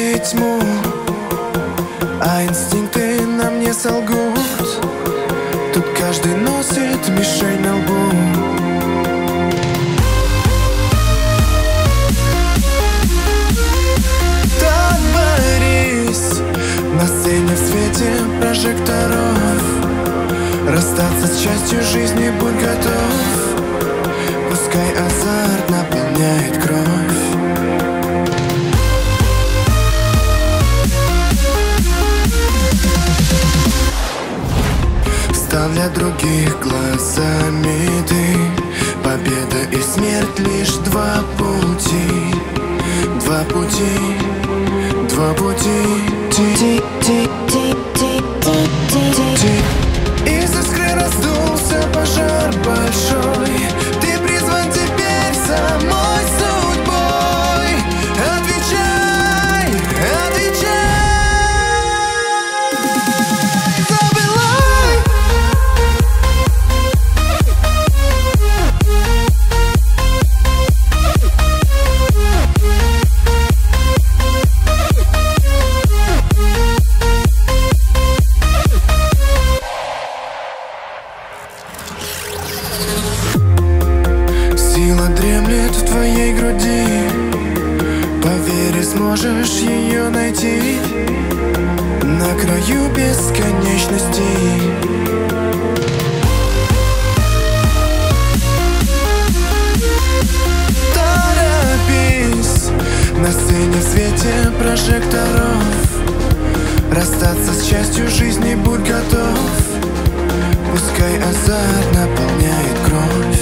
победить тьму, а инстинкты нам не солгут. Тут каждый носит мишень на лбу. Так борись на сцене в свете прожекторов. Расстаться с частью жизни будь готов. Пускай азарт наполняет кровь. Стал для других глазами ты. Победа и смерть лишь два пути. Два пути, два пути. Из искры раздулся пожар большой. Ты призван теперь самой судьбой. Отвечай, отвечай. Сила дремлет в твоей груди. Поверь, сможешь ее найти на краю бесконечности. Торопись на сцене в свете прожекторов. Расстаться с частью жизни будь готов. Пускай азарт наполняет кровь.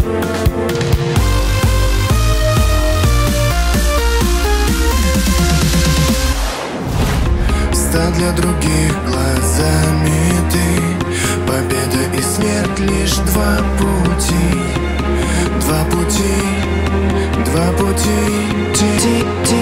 Стал для других глазами ты. Победа и смерть лишь два пути. Два пути, два пути.